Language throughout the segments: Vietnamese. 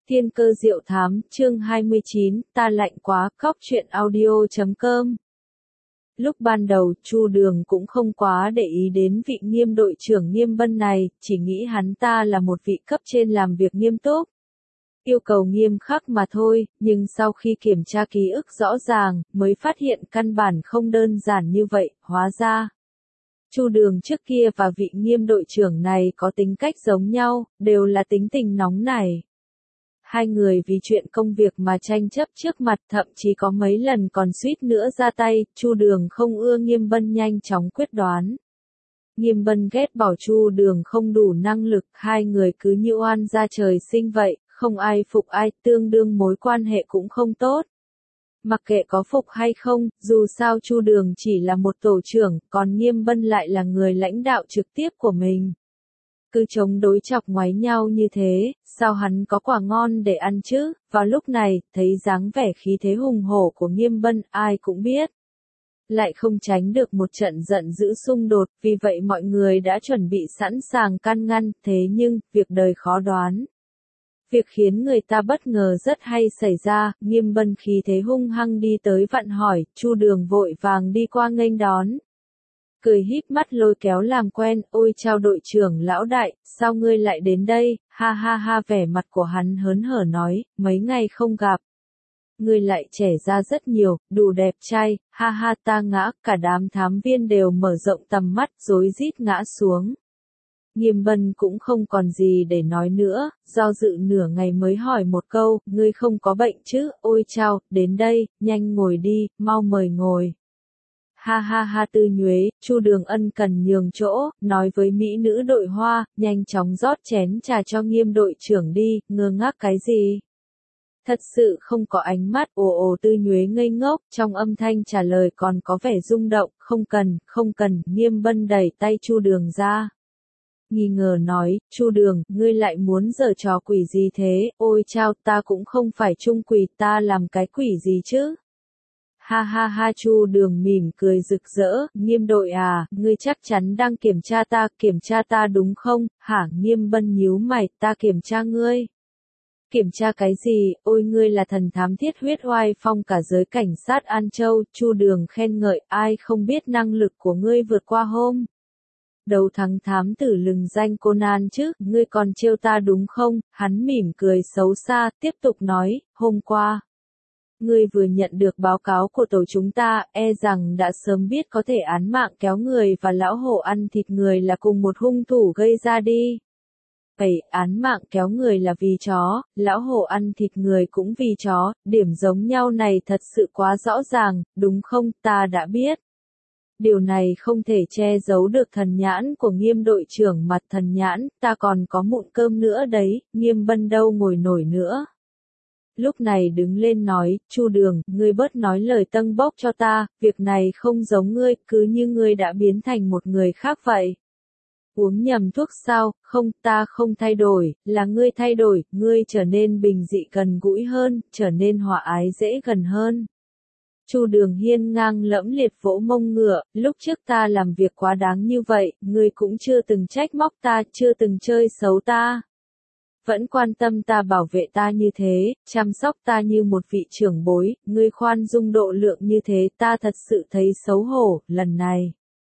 Thiên cơ diệu thám, chương 29, ta lạnh quá, cóc truyện audio.com. Lúc ban đầu, Chu Đường cũng không quá để ý đến vị Nghiêm đội trưởng Nghiêm Bân này, chỉ nghĩ hắn ta là một vị cấp trên làm việc nghiêm túc. Yêu cầu nghiêm khắc mà thôi, nhưng sau khi kiểm tra ký ức rõ ràng, mới phát hiện căn bản không đơn giản như vậy, hóa ra. Chu Đường trước kia và vị Nghiêm đội trưởng này có tính cách giống nhau, đều là tính tình nóng nảy. Hai người vì chuyện công việc mà tranh chấp trước mặt, thậm chí có mấy lần còn suýt nữa ra tay. Chu Đường không ưa Nghiêm Bân nhanh chóng quyết đoán. Nghiêm Bân ghét bỏ Chu Đường không đủ năng lực, hai người cứ như oan gia trời sinh vậy, không ai phục ai, tương đương mối quan hệ cũng không tốt. Mặc kệ có phục hay không, dù sao Chu Đường chỉ là một tổ trưởng, còn Nghiêm Bân lại là người lãnh đạo trực tiếp của mình. Cứ chống đối chọc ngoáy nhau như thế, sao hắn có quả ngon để ăn chứ? Vào lúc này, thấy dáng vẻ khí thế hùng hổ của Nghiêm Bân, ai cũng biết. Lại không tránh được một trận giận dữ xung đột, vì vậy mọi người đã chuẩn bị sẵn sàng can ngăn, thế nhưng, việc đời khó đoán. Việc khiến người ta bất ngờ rất hay xảy ra, Nghiêm Bân khí thế hung hăng đi tới vặn hỏi, Chu Đường vội vàng đi qua nghênh đón. Cười híp mắt lôi kéo làm quen, ôi chào đội trưởng lão đại, sao ngươi lại đến đây, ha ha ha, vẻ mặt của hắn hớn hở nói, mấy ngày không gặp. Ngươi lại trẻ ra rất nhiều, đủ đẹp trai, ha ha, ta ngã, cả đám thám viên đều mở rộng tầm mắt, rối rít ngã xuống. Nghiêm Bân cũng không còn gì để nói nữa, do dự nửa ngày mới hỏi một câu, ngươi không có bệnh chứ, ôi chao, đến đây, nhanh ngồi đi, mau mời ngồi. Ha ha ha, Tư Nhuế, Chu Đường ân cần nhường chỗ, nói với mỹ nữ đội hoa, nhanh chóng rót chén trà cho Nghiêm đội trưởng đi, ngơ ngác cái gì? Thật sự không có ánh mắt, ồ Tư Nhuế ngây ngốc, trong âm thanh trả lời còn có vẻ rung động, không cần, Nghiêm Bân đẩy tay Chu Đường ra. Nghi ngờ nói, Chu Đường, ngươi lại muốn giở trò quỷ gì thế, ôi chao, ta cũng không phải trung quỷ, ta làm cái quỷ gì chứ? Ha ha ha, Chu Đường mỉm cười rực rỡ, Nghiêm đội à, ngươi chắc chắn đang kiểm tra ta đúng không, hả? Nghiêm Bân nhíu mày, ta kiểm tra ngươi. Kiểm tra cái gì, ôi ngươi là thần thám thiết huyết oai phong cả giới cảnh sát An Châu, Chu Đường khen ngợi, ai không biết năng lực của ngươi vượt qua hôm. Đầu thắng thám tử lừng danh Conan chứ, ngươi còn trêu ta đúng không? Hắn mỉm cười xấu xa, tiếp tục nói, hôm qua. Ngươi vừa nhận được báo cáo của tổ chúng ta, e rằng đã sớm biết có thể án mạng kéo người và lão hổ ăn thịt người là cùng một hung thủ gây ra đi. Vậy, án mạng kéo người là vì chó, lão hổ ăn thịt người cũng vì chó, điểm giống nhau này thật sự quá rõ ràng, đúng không, ta đã biết. Điều này không thể che giấu được thần nhãn của Nghiêm đội trưởng mặt thần nhãn, ta còn có mụn cơm nữa đấy, Nghiêm Bân đâu ngồi nổi nữa. Lúc này đứng lên nói, Chu Đường, ngươi bớt nói lời tâng bốc cho ta, việc này không giống ngươi, cứ như ngươi đã biến thành một người khác vậy. Uống nhầm thuốc sao, không, ta không thay đổi, là ngươi thay đổi, ngươi trở nên bình dị gần gũi hơn, trở nên hòa ái dễ gần hơn. Chu Đường hiên ngang lẫm liệt vỗ mông ngựa, lúc trước ta làm việc quá đáng như vậy, ngươi cũng chưa từng trách móc ta, chưa từng chơi xấu ta. Vẫn quan tâm ta bảo vệ ta như thế, chăm sóc ta như một vị trưởng bối, ngươi khoan dung độ lượng như thế ta thật sự thấy xấu hổ, lần này.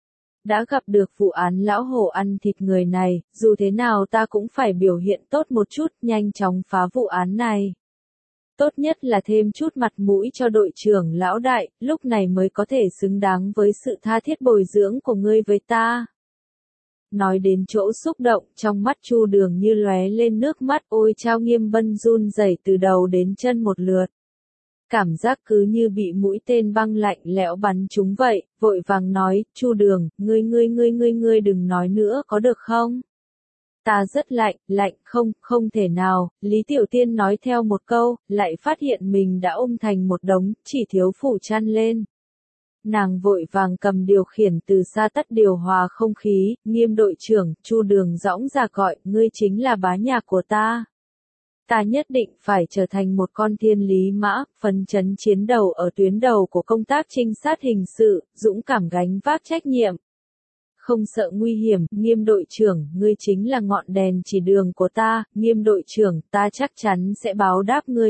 Đã gặp được vụ án lão hổ ăn thịt người này, dù thế nào ta cũng phải biểu hiện tốt một chút, nhanh chóng phá vụ án này. Tốt nhất là thêm chút mặt mũi cho đội trưởng lão đại, lúc này mới có thể xứng đáng với sự tha thiết bồi dưỡng của ngươi với ta. Nói đến chỗ xúc động, trong mắt Chu Đường như lóe lên nước mắt, ôi chao, Nghiêm Bân run rẩy từ đầu đến chân một lượt. Cảm giác cứ như bị mũi tên băng lạnh lẽo bắn trúng vậy, vội vàng nói, Chu Đường, ngươi đừng nói nữa có được không? Ta rất lạnh, không thể nào, Lý Tiểu Tiên nói theo một câu, lại phát hiện mình đã ôm thành một đống, chỉ thiếu phủ chăn lên. Nàng vội vàng cầm điều khiển từ xa tắt điều hòa không khí, Nghiêm đội trưởng, Chu Đường dõng dạc gọi, ngươi chính là bá nhạc của ta. Ta nhất định phải trở thành một con thiên lý mã, phấn chấn chiến đầu ở tuyến đầu của công tác trinh sát hình sự, dũng cảm gánh vác trách nhiệm. không sợ nguy hiểm, Nghiêm đội trưởng, ngươi chính là ngọn đèn chỉ đường của ta, Nghiêm đội trưởng, ta chắc chắn sẽ báo đáp ngươi,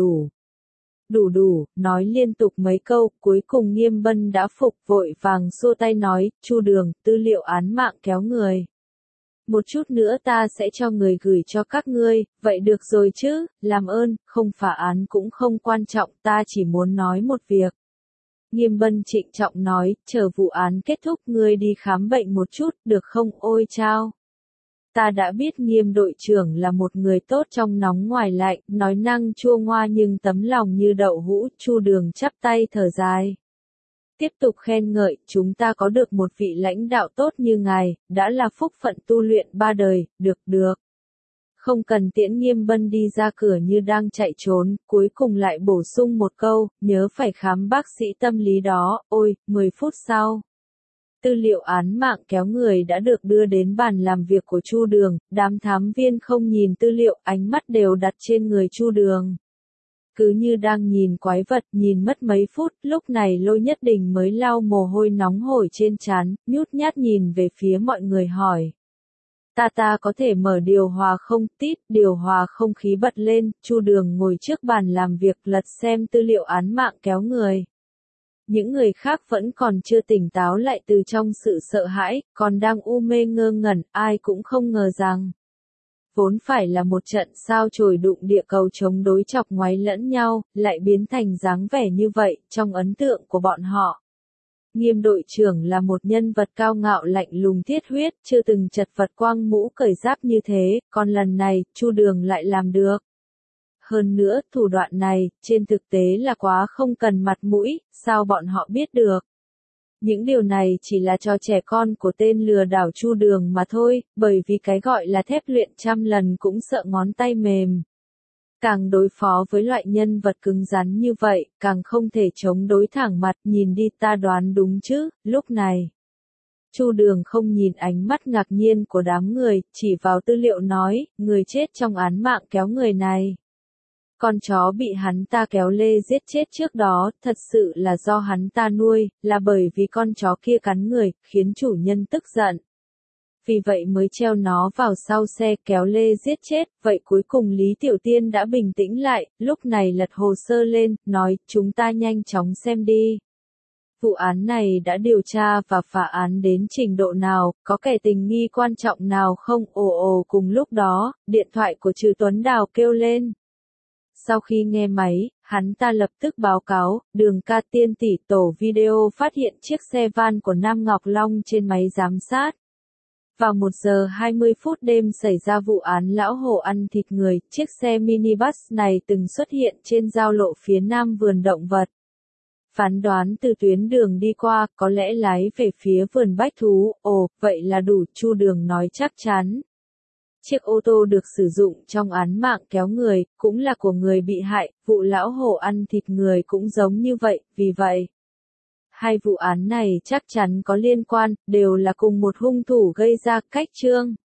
đủ, nói liên tục mấy câu, cuối cùng Nghiêm Bân đã phục vội vàng xua tay nói, Chu Đường, tư liệu án mạng kéo người. Một chút nữa ta sẽ cho người gửi cho các ngươi, vậy được rồi chứ, làm ơn, không phá án cũng không quan trọng, ta chỉ muốn nói một việc. Nghiêm Bân trịnh trọng nói, chờ vụ án kết thúc ngươi đi khám bệnh một chút, được không, ôi chao. Ta đã biết Nghiêm đội trưởng là một người tốt trong nóng ngoài lạnh, nói năng chua ngoa nhưng tấm lòng như đậu hũ, Chu Đường chắp tay thở dài. Tiếp tục khen ngợi, chúng ta có được một vị lãnh đạo tốt như ngài, đã là phúc phận tu luyện 3 đời, được. Không cần tiễn Nghiêm Bân đi ra cửa như đang chạy trốn, cuối cùng lại bổ sung một câu, nhớ phải khám bác sĩ tâm lý đó, ôi, 10 phút sau. Tư liệu án mạng kéo người đã được đưa đến bàn làm việc của Chu Đường, đám thám viên không nhìn tư liệu, ánh mắt đều đặt trên người Chu Đường. Cứ như đang nhìn quái vật, nhìn mất mấy phút, lúc này Lôi Nhất Đình mới lau mồ hôi nóng hổi trên trán, nhút nhát nhìn về phía mọi người hỏi. Ta có thể mở điều hòa không, tít, điều hòa không khí bật lên, Chu Đường ngồi trước bàn làm việc lật xem tư liệu án mạng kéo người. Những người khác vẫn còn chưa tỉnh táo lại từ trong sự sợ hãi, còn đang u mê ngơ ngẩn, ai cũng không ngờ rằng. Vốn phải là một trận sao chổi đụng địa cầu chống đối chọc ngoáy lẫn nhau, lại biến thành dáng vẻ như vậy, trong ấn tượng của bọn họ. Nghiêm đội trưởng là một nhân vật cao ngạo lạnh lùng thiết huyết, chưa từng chật vật quang mũ cởi giáp như thế, còn lần này, Chu Đường lại làm được. Hơn nữa, thủ đoạn này, trên thực tế là quá không cần mặt mũi, sao bọn họ biết được. Những điều này chỉ là trò trẻ con của tên lừa đảo Chu Đường mà thôi, bởi vì cái gọi là thép luyện trăm lần cũng sợ ngón tay mềm. Càng đối phó với loại nhân vật cứng rắn như vậy, càng không thể chống đối thẳng mặt, nhìn đi ta đoán đúng chứ, lúc này. Chu Đường không nhìn ánh mắt ngạc nhiên của đám người, chỉ vào tư liệu nói, người chết trong án mạng kéo người này. Con chó bị hắn ta kéo lê giết chết trước đó, thật sự là do hắn ta nuôi, là bởi vì con chó kia cắn người, khiến chủ nhân tức giận. Vì vậy mới treo nó vào sau xe kéo lê giết chết, vậy cuối cùng Lý Tiểu Tiên đã bình tĩnh lại, lúc này lật hồ sơ lên, nói, chúng ta nhanh chóng xem đi. Vụ án này đã điều tra và phá án đến trình độ nào, có kẻ tình nghi quan trọng nào không, ồ cùng lúc đó, điện thoại của Trừ Tuấn Đào kêu lên. Sau khi nghe máy, hắn ta lập tức báo cáo, Đường ca tiên tỷ tổ video phát hiện chiếc xe van của Nam Ngọc Long trên máy giám sát. Vào 1 giờ 20 phút đêm xảy ra vụ án lão hổ ăn thịt người, chiếc xe minibus này từng xuất hiện trên giao lộ phía nam vườn động vật. Phán đoán từ tuyến đường đi qua, có lẽ lái về phía vườn bách thú, vậy là đủ, Chu Đường nói chắc chắn. Chiếc ô tô được sử dụng trong án mạng kéo người, cũng là của người bị hại, vụ lão hổ ăn thịt người cũng giống như vậy, vì vậy. Hai vụ án này chắc chắn có liên quan, đều là cùng một hung thủ gây ra, cách chương.